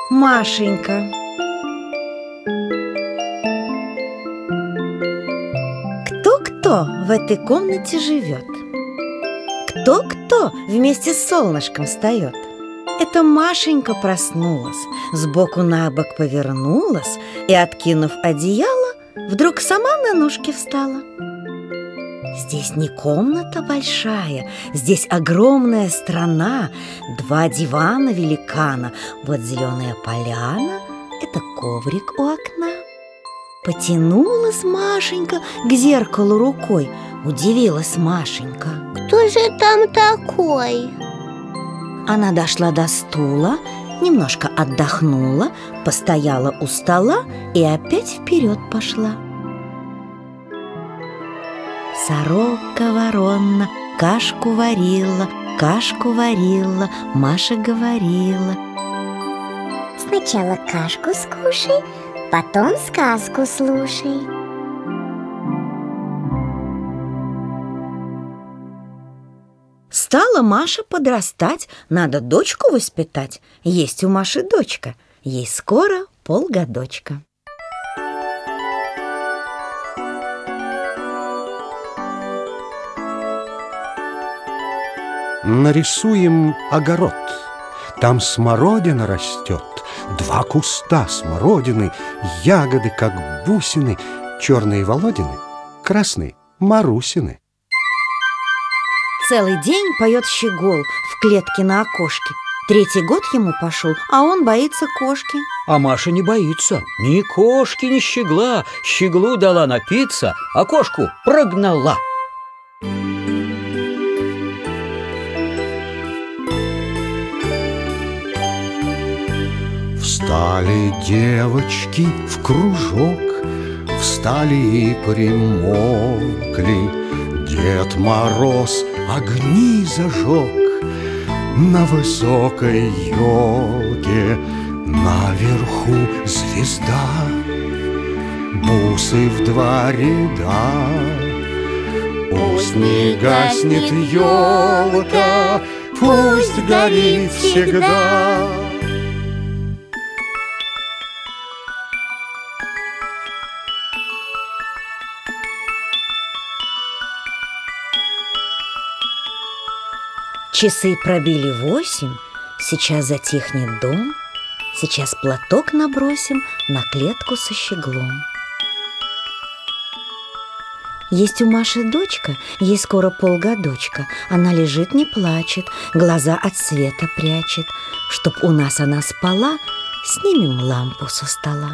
Машенька. Кто в этой комнате живет? Кто вместе с солнышком встает? Это Машенька проснулась, сбоку на бок повернулась и, откинув одеяло, вдруг сама на ножки встала. Здесь не комната большая, здесь огромная страна, 2 дивана великана, вот зеленая поляна, это коврик у окна. Потянулась Машенька к зеркалу рукой, удивилась Машенька. Кто же там такой? Она дошла до стула, немножко отдохнула, постояла у стола и опять вперед пошла. Сорока ворона кашку варила, Маша говорила. Сначала кашку скушай, потом сказку слушай. Стала Маша подрастать, надо дочку воспитать. Есть у Маши дочка, ей скоро полгодочка. Нарисуем огород. Там смородина растет, 2 куста смородины, ягоды, как бусины, черные Володины, красные Марусины. Целый день поет щегол в клетке на окошке. 3-й год ему пошел, а он боится кошки. А Маша не боится ни кошки, ни щегла. Щеглу дала напиться, а кошку прогнала. Встали девочки в кружок, встали и примолкли. Дед Мороз огни зажег на высокой елке, наверху звезда, бусы в 2 ряда. Пусть не гаснет елка, пусть горит всегда. Часы пробили 8, сейчас затихнет дом, сейчас платок набросим на клетку со щеглом. Есть у Маши дочка, ей скоро полгодочка. Она лежит, не плачет, глаза от света прячет. Чтоб у нас она спала, снимем лампу со стола.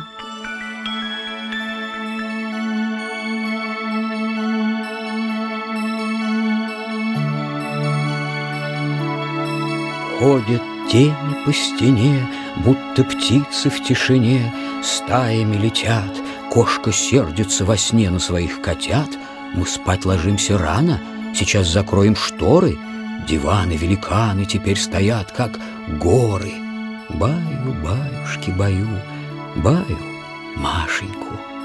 Ходят тени по стене, будто птицы в тишине, стаями летят. Кошка сердится во сне на своих котят. Мы спать ложимся рано, сейчас закроем шторы. Диваны, великаны теперь стоят, как горы. Баю, баюшки, баю, баю Машеньку.